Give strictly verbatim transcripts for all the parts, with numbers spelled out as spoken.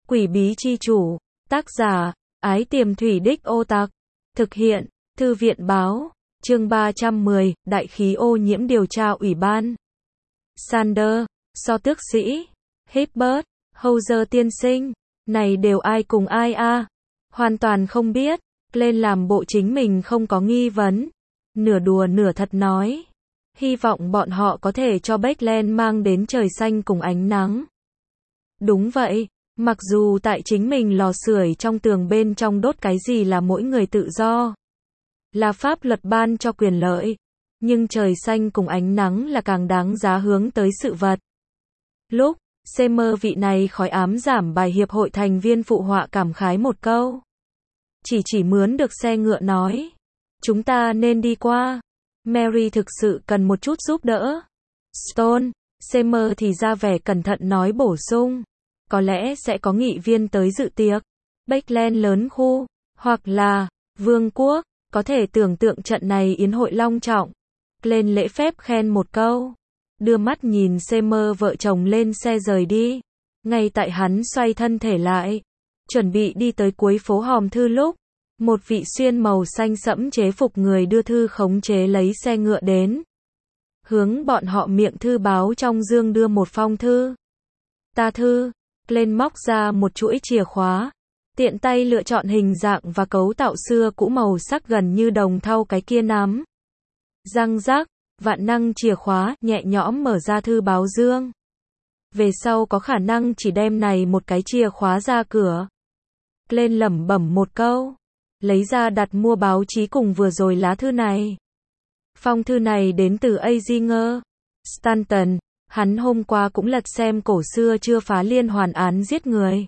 Quỷ bí chi chủ, tác giả, Ái Tiềm Thủy Đích Ô Tặc, thực hiện, Thư viện báo, chương ba trăm mười, Đại khí ô nhiễm điều tra ủy ban. Sander, So tước sĩ, Hibbert, Hauser tiên sinh, này đều ai cùng ai a? À? Hoàn toàn không biết, lên làm bộ chính mình không có nghi vấn, nửa đùa nửa thật nói. Hy vọng bọn họ có thể cho Beckland mang đến trời xanh cùng ánh nắng. Đúng vậy, mặc dù tại chính mình lò sưởi trong tường bên trong đốt cái gì là mỗi người tự do. Là pháp luật ban cho quyền lợi. Nhưng trời xanh cùng ánh nắng là càng đáng giá hướng tới sự vật. Lúc, Seymour vị này khói ám giảm bài hiệp hội thành viên phụ họa cảm khái một câu. Chỉ chỉ mướn được xe ngựa nói. Chúng ta nên đi qua. Mary thực sự cần một chút giúp đỡ. Stone, Seymour thì ra vẻ cẩn thận nói bổ sung. Có lẽ sẽ có nghị viên tới dự tiệc. Beckland lớn khu, hoặc là, vương quốc, có thể tưởng tượng trận này yến hội long trọng. Lên lễ phép khen một câu. Đưa mắt nhìn Seymour vợ chồng lên xe rời đi. Ngay tại hắn xoay thân thể lại. Chuẩn bị đi tới cuối phố hòm thư lúc. Một vị xuyên màu xanh sẫm chế phục người đưa thư khống chế lấy xe ngựa đến. Hướng bọn họ miệng thư báo trong dương đưa một phong thư. Ta thư. Lên móc ra một chuỗi chìa khóa. Tiện tay lựa chọn hình dạng và cấu tạo xưa cũ màu sắc gần như đồng thau cái kia nắm. Răng rác, vạn năng chìa khóa, nhẹ nhõm mở ra thư báo dương. Về sau có khả năng chỉ đem này một cái chìa khóa ra cửa. Lên lẩm bẩm một câu. Lấy ra đặt mua báo chí cùng vừa rồi lá thư này. Phong thư này đến từ Azinger Stanton. Hắn hôm qua cũng lật xem cổ xưa chưa phá liên hoàn án giết người.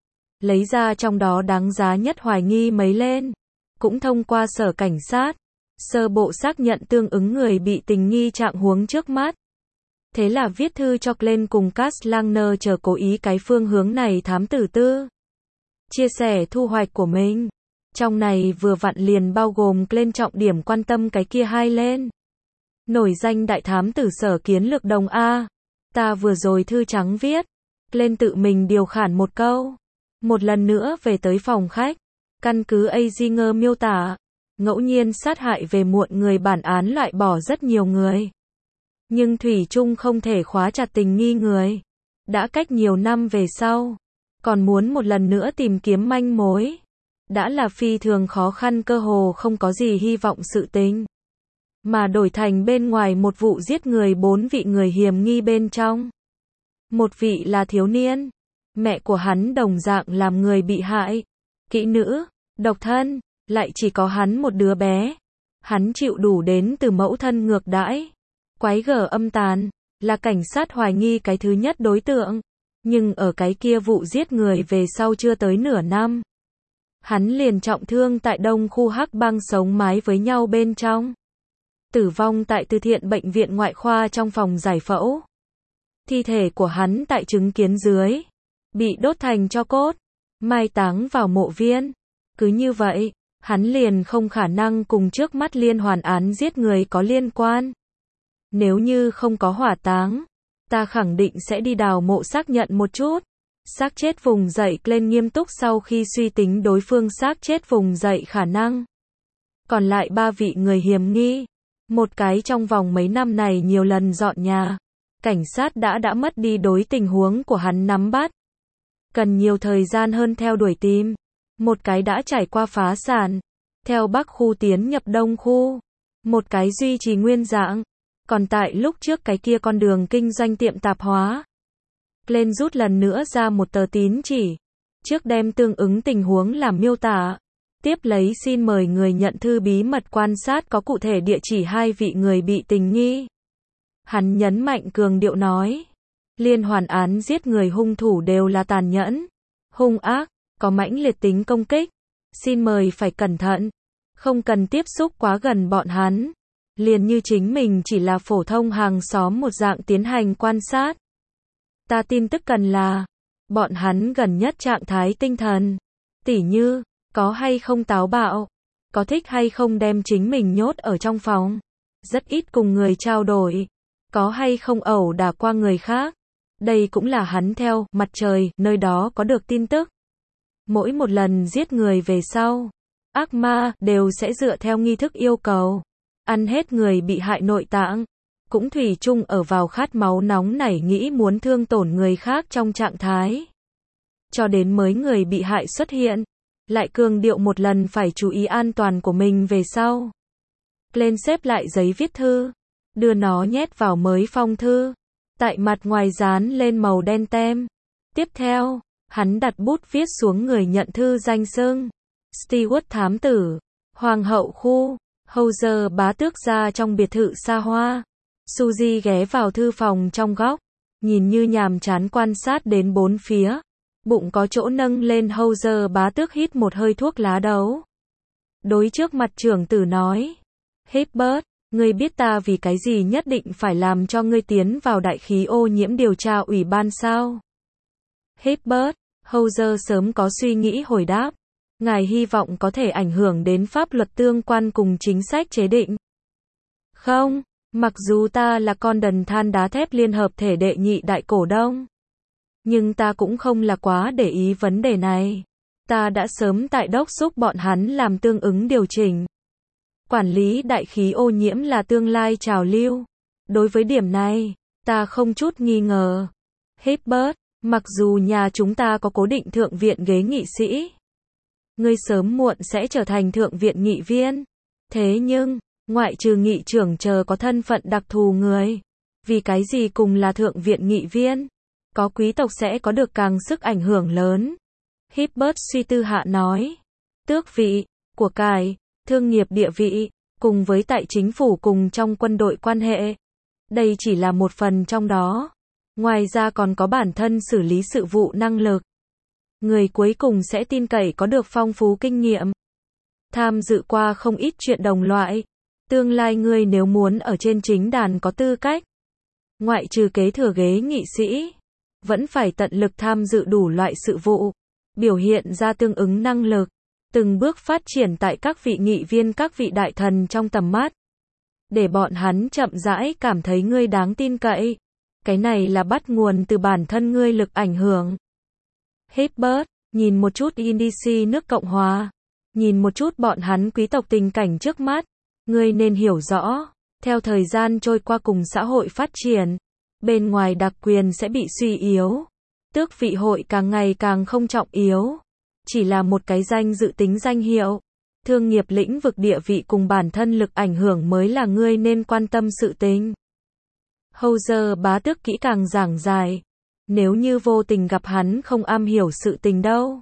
Lấy ra trong đó đáng giá nhất hoài nghi mấy lên. Cũng thông qua sở cảnh sát. Sơ bộ xác nhận tương ứng người bị tình nghi trạng huống trước mắt. Thế là viết thư cho Glenn cùng Cass Langner chờ cố ý cái phương hướng này thám tử tư. Chia sẻ thu hoạch của mình. Trong này vừa vặn liền bao gồm Glenn trọng điểm quan tâm cái kia hai lên. Nổi danh đại thám tử sở kiến lược đồng A. Ta vừa rồi thư trắng viết. Glenn tự mình điều khản một câu. Một lần nữa về tới phòng khách. Căn cứ Azinger miêu tả. Ngẫu nhiên sát hại về muộn người bản án loại bỏ rất nhiều người. Nhưng thủy chung không thể khóa chặt tình nghi người. Đã cách nhiều năm về sau. Còn muốn một lần nữa tìm kiếm manh mối. Đã là phi thường khó khăn cơ hồ không có gì hy vọng sự tình. Mà đổi thành bên ngoài một vụ giết người bốn vị người hiểm nghi bên trong. Một vị là thiếu niên. Mẹ của hắn đồng dạng làm người bị hại. Kỹ nữ, độc thân, lại chỉ có hắn một đứa bé. Hắn chịu đủ đến từ mẫu thân ngược đãi. Quái gở âm tàn, là cảnh sát hoài nghi cái thứ nhất đối tượng. Nhưng ở cái kia vụ giết người về sau chưa tới nửa năm. Hắn liền trọng thương tại đông khu Hắc Bang sống mái với nhau bên trong. Tử vong tại từ thiện bệnh viện ngoại khoa trong phòng giải phẫu. Thi thể của hắn tại chứng kiến dưới. Bị đốt thành tro cốt. Mai táng vào mộ viên. Cứ như vậy, hắn liền không khả năng cùng trước mắt liên hoàn án giết người có liên quan. Nếu như không có hỏa táng, ta khẳng định sẽ đi đào mộ xác nhận một chút. Xác chết vùng dậy lên nghiêm túc sau khi suy tính đối phương xác chết vùng dậy khả năng. Còn lại ba vị người hiểm nghi. Một cái trong vòng mấy năm này nhiều lần dọn nhà. Cảnh sát đã đã mất đi đối tình huống của hắn nắm bắt. Cần nhiều thời gian hơn theo đuổi tìm. Một cái đã trải qua phá sản. Theo Bắc khu tiến nhập Đông khu. Một cái duy trì nguyên dạng. Còn tại lúc trước cái kia con đường kinh doanh tiệm tạp hóa. Glenn rút lần nữa ra một tờ tín chỉ. Trước đem tương ứng tình huống làm miêu tả. Tiếp lấy xin mời người nhận thư bí mật quan sát có cụ thể địa chỉ hai vị người bị tình nghi. Hắn nhấn mạnh cường điệu nói. Liên hoàn án giết người hung thủ đều là tàn nhẫn, hung ác, có mãnh liệt tính công kích. Xin mời phải cẩn thận. Không cần tiếp xúc quá gần bọn hắn. Liền như chính mình chỉ là phổ thông hàng xóm một dạng tiến hành quan sát. Ta tin tức cần là. Bọn hắn gần nhất trạng thái tinh thần. Tỉ như. Có hay không táo bạo. Có thích hay không đem chính mình nhốt ở trong phòng. Rất ít cùng người trao đổi. Có hay không ẩu đả qua người khác. Đây cũng là hắn theo mặt trời nơi đó có được tin tức. Mỗi một lần giết người về sau, ác ma đều sẽ dựa theo nghi thức yêu cầu, ăn hết người bị hại nội tạng, cũng thủy chung ở vào khát máu nóng nảy nghĩ muốn thương tổn người khác trong trạng thái. Cho đến mới người bị hại xuất hiện, lại cường điệu một lần phải chú ý an toàn của mình về sau. Lên xếp lại giấy viết thư, đưa nó nhét vào mới phong thư, tại mặt ngoài dán lên màu đen tem. Tiếp theo, hắn đặt bút viết xuống người nhận thư danh xưng. Stewart thám tử, Hoàng hậu khu, Hauser bá tước gia trong biệt thự xa hoa. Suzy ghé vào thư phòng trong góc, nhìn như nhàm chán quan sát đến bốn phía. Bụng có chỗ nâng lên Hauser bá tước hít một hơi thuốc lá đấu. Đối trước mặt trưởng tử nói. Hibbert, ngươi biết ta vì cái gì nhất định phải làm cho ngươi tiến vào đại khí ô nhiễm điều tra ủy ban sao? Hibbert, Hauser sớm có suy nghĩ hồi đáp. Ngài hy vọng có thể ảnh hưởng đến pháp luật tương quan cùng chính sách chế định. Không, mặc dù ta là con đần than đá thép liên hợp thể đệ nhị đại cổ đông. Nhưng ta cũng không là quá để ý vấn đề này. Ta đã sớm tại đốc xúc bọn hắn làm tương ứng điều chỉnh. Quản lý đại khí ô nhiễm là tương lai trào lưu. Đối với điểm này, ta không chút nghi ngờ. Hibbert, mặc dù nhà chúng ta có cố định thượng viện ghế nghị sĩ, ngươi sớm muộn sẽ trở thành thượng viện nghị viên. Thế nhưng, ngoại trừ nghị trưởng chờ có thân phận đặc thù người, vì cái gì cùng là thượng viện nghị viên, có quý tộc sẽ có được càng sức ảnh hưởng lớn. Hibbert suy tư hạ nói, tước vị, của cải, thương nghiệp địa vị, cùng với tại chính phủ cùng trong quân đội quan hệ. Đây chỉ là một phần trong đó. Ngoài ra còn có bản thân xử lý sự vụ năng lực. Người cuối cùng sẽ tin cậy có được phong phú kinh nghiệm. Tham dự qua không ít chuyện đồng loại. Tương lai ngươi nếu muốn ở trên chính đàn có tư cách. Ngoại trừ kế thừa ghế nghị sĩ, vẫn phải tận lực tham dự đủ loại sự vụ. Biểu hiện ra tương ứng năng lực. Từng bước phát triển tại các vị nghị viên các vị đại thần trong tầm mắt. Để bọn hắn chậm rãi cảm thấy ngươi đáng tin cậy. Cái này là bắt nguồn từ bản thân ngươi lực ảnh hưởng. Hibbert, nhìn một chút i đê xê nước Cộng Hòa. Nhìn một chút bọn hắn quý tộc tình cảnh trước mắt. Ngươi nên hiểu rõ, theo thời gian trôi qua cùng xã hội phát triển, bên ngoài đặc quyền sẽ bị suy yếu. Tước vị hội càng ngày càng không trọng yếu. Chỉ là một cái danh dự tính danh hiệu. Thương nghiệp lĩnh vực địa vị cùng bản thân lực ảnh hưởng mới là ngươi nên quan tâm sự tình. Hauser bá tước kỹ càng giảng giải. Nếu như vô tình gặp hắn không am hiểu sự tình đâu.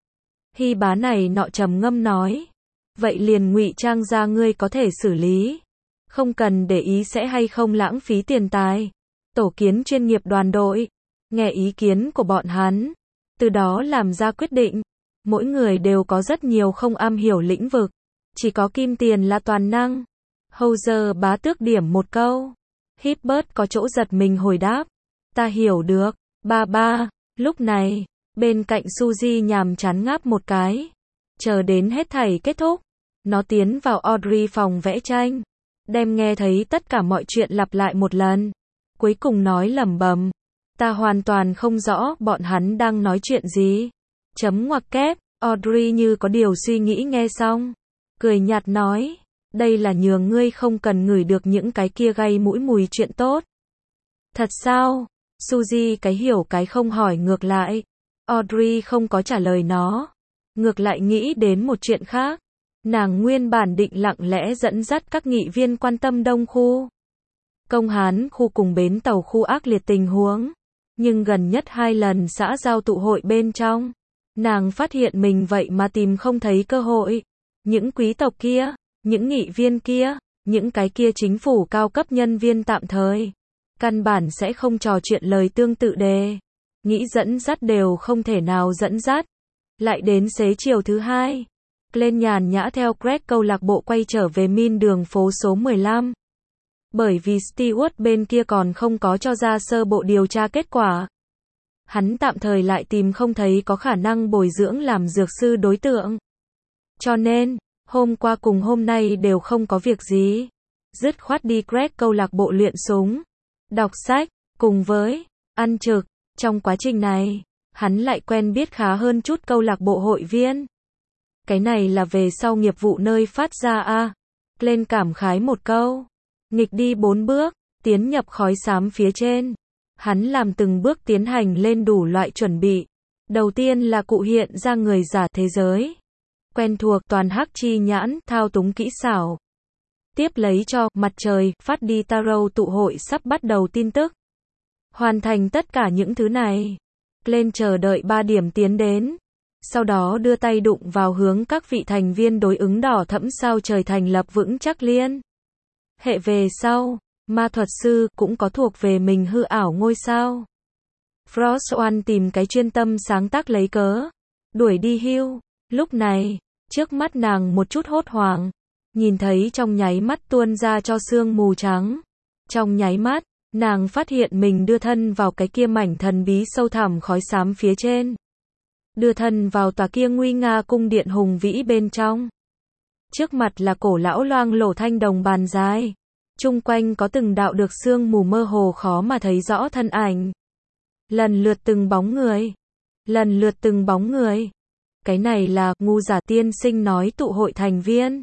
Hy bá này nọ trầm ngâm nói. Vậy liền ngụy trang ra ngươi có thể xử lý. Không cần để ý sẽ hay không lãng phí tiền tài. Tổ kiến chuyên nghiệp đoàn đội. Nghe ý kiến của bọn hắn. Từ đó làm ra quyết định. Mỗi người đều có rất nhiều không am hiểu lĩnh vực. Chỉ có kim tiền là toàn năng. Hauser bá tước điểm một câu. Hibbert có chỗ giật mình hồi đáp. Ta hiểu được, ba ba. Lúc này, bên cạnh Suzy nhàm chán ngáp một cái. Chờ đến hết thảy kết thúc. Nó tiến vào Audrey phòng vẽ tranh. Đem nghe thấy tất cả mọi chuyện lặp lại một lần. Cuối cùng nói lẩm bẩm. Ta hoàn toàn không rõ bọn hắn đang nói chuyện gì. Chấm ngoặc kép, Audrey như có điều suy nghĩ nghe xong. Cười nhạt nói. Đây là nhường ngươi không cần ngửi được những cái kia gây mũi mùi chuyện tốt. Thật sao? Suzy cái hiểu cái không hỏi ngược lại. Audrey không có trả lời nó. Ngược lại nghĩ đến một chuyện khác. Nàng nguyên bản định lặng lẽ dẫn dắt các nghị viên quan tâm đông khu. Công hán khu cùng bến tàu khu ác liệt tình huống. Nhưng gần nhất hai lần xã giao tụ hội bên trong. Nàng phát hiện mình vậy mà tìm không thấy cơ hội. Những quý tộc kia, những nghị viên kia, những cái kia chính phủ cao cấp nhân viên tạm thời. Căn bản sẽ không trò chuyện lời tương tự đề. Nghĩ dẫn dắt đều không thể nào dẫn dắt. Lại đến xế chiều thứ hai. Glenn nhàn nhã theo Greg câu lạc bộ quay trở về Min đường phố số mười lăm. Bởi vì Stewart bên kia còn không có cho ra sơ bộ điều tra kết quả. Hắn tạm thời lại tìm không thấy có khả năng bồi dưỡng làm dược sư đối tượng. Cho nên, hôm qua cùng hôm nay đều không có việc gì. Dứt khoát đi Greg câu lạc bộ luyện súng, đọc sách, cùng với ăn trực. Trong quá trình này, hắn lại quen biết khá hơn chút câu lạc bộ hội viên. Cái này là về sau nghiệp vụ nơi phát ra a. À. Glenn cảm khái một câu. Nghịch đi bốn bước, tiến nhập khói xám phía trên. Hắn làm từng bước tiến hành lên đủ loại chuẩn bị. Đầu tiên là cụ hiện ra người giả thế giới. Quen thuộc toàn hắc chi nhãn, thao túng kỹ xảo. Tiếp lấy cho mặt trời phát đi tarot tụ hội sắp bắt đầu tin tức. Hoàn thành tất cả những thứ này. Glenn chờ đợi ba điểm tiến đến. Sau đó đưa tay đụng vào hướng các vị thành viên đối ứng đỏ thẫm sao trời thành lập vững chắc liên. Hệ về sau, ma thuật sư cũng có thuộc về mình hư ảo ngôi sao. Frost One tìm cái chuyên tâm sáng tác lấy cớ. Đuổi đi hưu. Lúc này, trước mắt nàng một chút hốt hoảng. Nhìn thấy trong nháy mắt tuôn ra cho sương mù trắng. Trong nháy mắt, nàng phát hiện mình đưa thân vào cái kia mảnh thần bí sâu thẳm khói xám phía trên. Đưa thân vào tòa kia nguy nga cung điện hùng vĩ bên trong. Trước mặt là cổ lão loang lổ thanh đồng bàn dài. Chung quanh có từng đạo được sương mù mơ hồ khó mà thấy rõ thân ảnh. Lần lượt từng bóng người. Lần lượt từng bóng người. Cái này là, ngu giả tiên sinh nói tụ hội thành viên.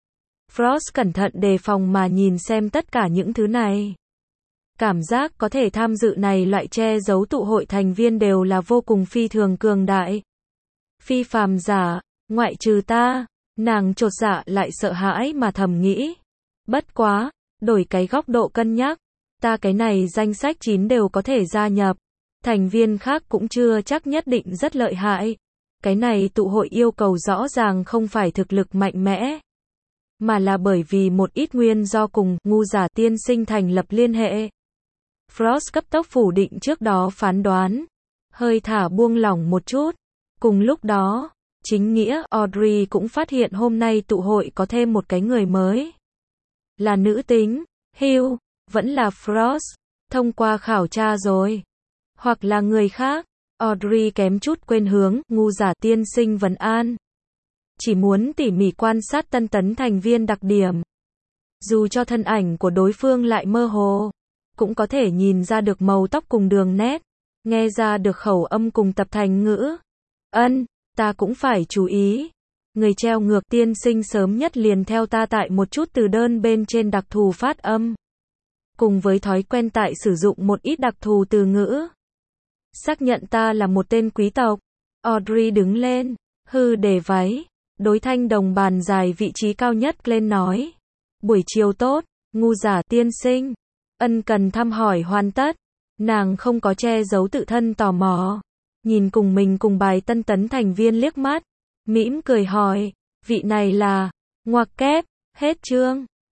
Frost cẩn thận đề phòng mà nhìn xem tất cả những thứ này. Cảm giác có thể tham dự này loại che giấu tụ hội thành viên đều là vô cùng phi thường cường đại. Phi phàm giả, ngoại trừ ta, nàng chột dạ lại sợ hãi mà thầm nghĩ. Bất quá, đổi cái góc độ cân nhắc, ta cái này danh sách chín đều có thể gia nhập. Thành viên khác cũng chưa chắc nhất định rất lợi hại. Cái này tụ hội yêu cầu rõ ràng không phải thực lực mạnh mẽ, mà là bởi vì một ít nguyên do cùng ngu giả tiên sinh thành lập liên hệ. Frost cấp tốc phủ định trước đó phán đoán, hơi thả buông lỏng một chút. Cùng lúc đó, chính nghĩa Audrey cũng phát hiện hôm nay tụ hội có thêm một cái người mới. Là nữ tính, Hugh, vẫn là Frost, thông qua khảo tra rồi. Hoặc là người khác, Audrey kém chút quên hướng, ngu giả tiên sinh vấn an. Chỉ muốn tỉ mỉ quan sát tân tấn thành viên đặc điểm. Dù cho thân ảnh của đối phương lại mơ hồ, cũng có thể nhìn ra được màu tóc cùng đường nét, nghe ra được khẩu âm cùng tập thành ngữ. Ân, ta cũng phải chú ý. Người treo ngược tiên sinh sớm nhất liền theo ta tại một chút từ đơn bên trên đặc thù phát âm. Cùng với thói quen tại sử dụng một ít đặc thù từ ngữ. Xác nhận ta là một tên quý tộc. Audrey đứng lên, hư để váy, đối thanh đồng bàn dài vị trí cao nhất lên nói. Buổi chiều tốt, ngu giả tiên sinh. Ân cần thăm hỏi hoàn tất. Nàng không có che giấu tự thân tò mò. Nhìn cùng mình cùng bài tân tấn thành viên liếc mắt. Mỉm cười hỏi, vị này là, ngoặc kép, hết chương.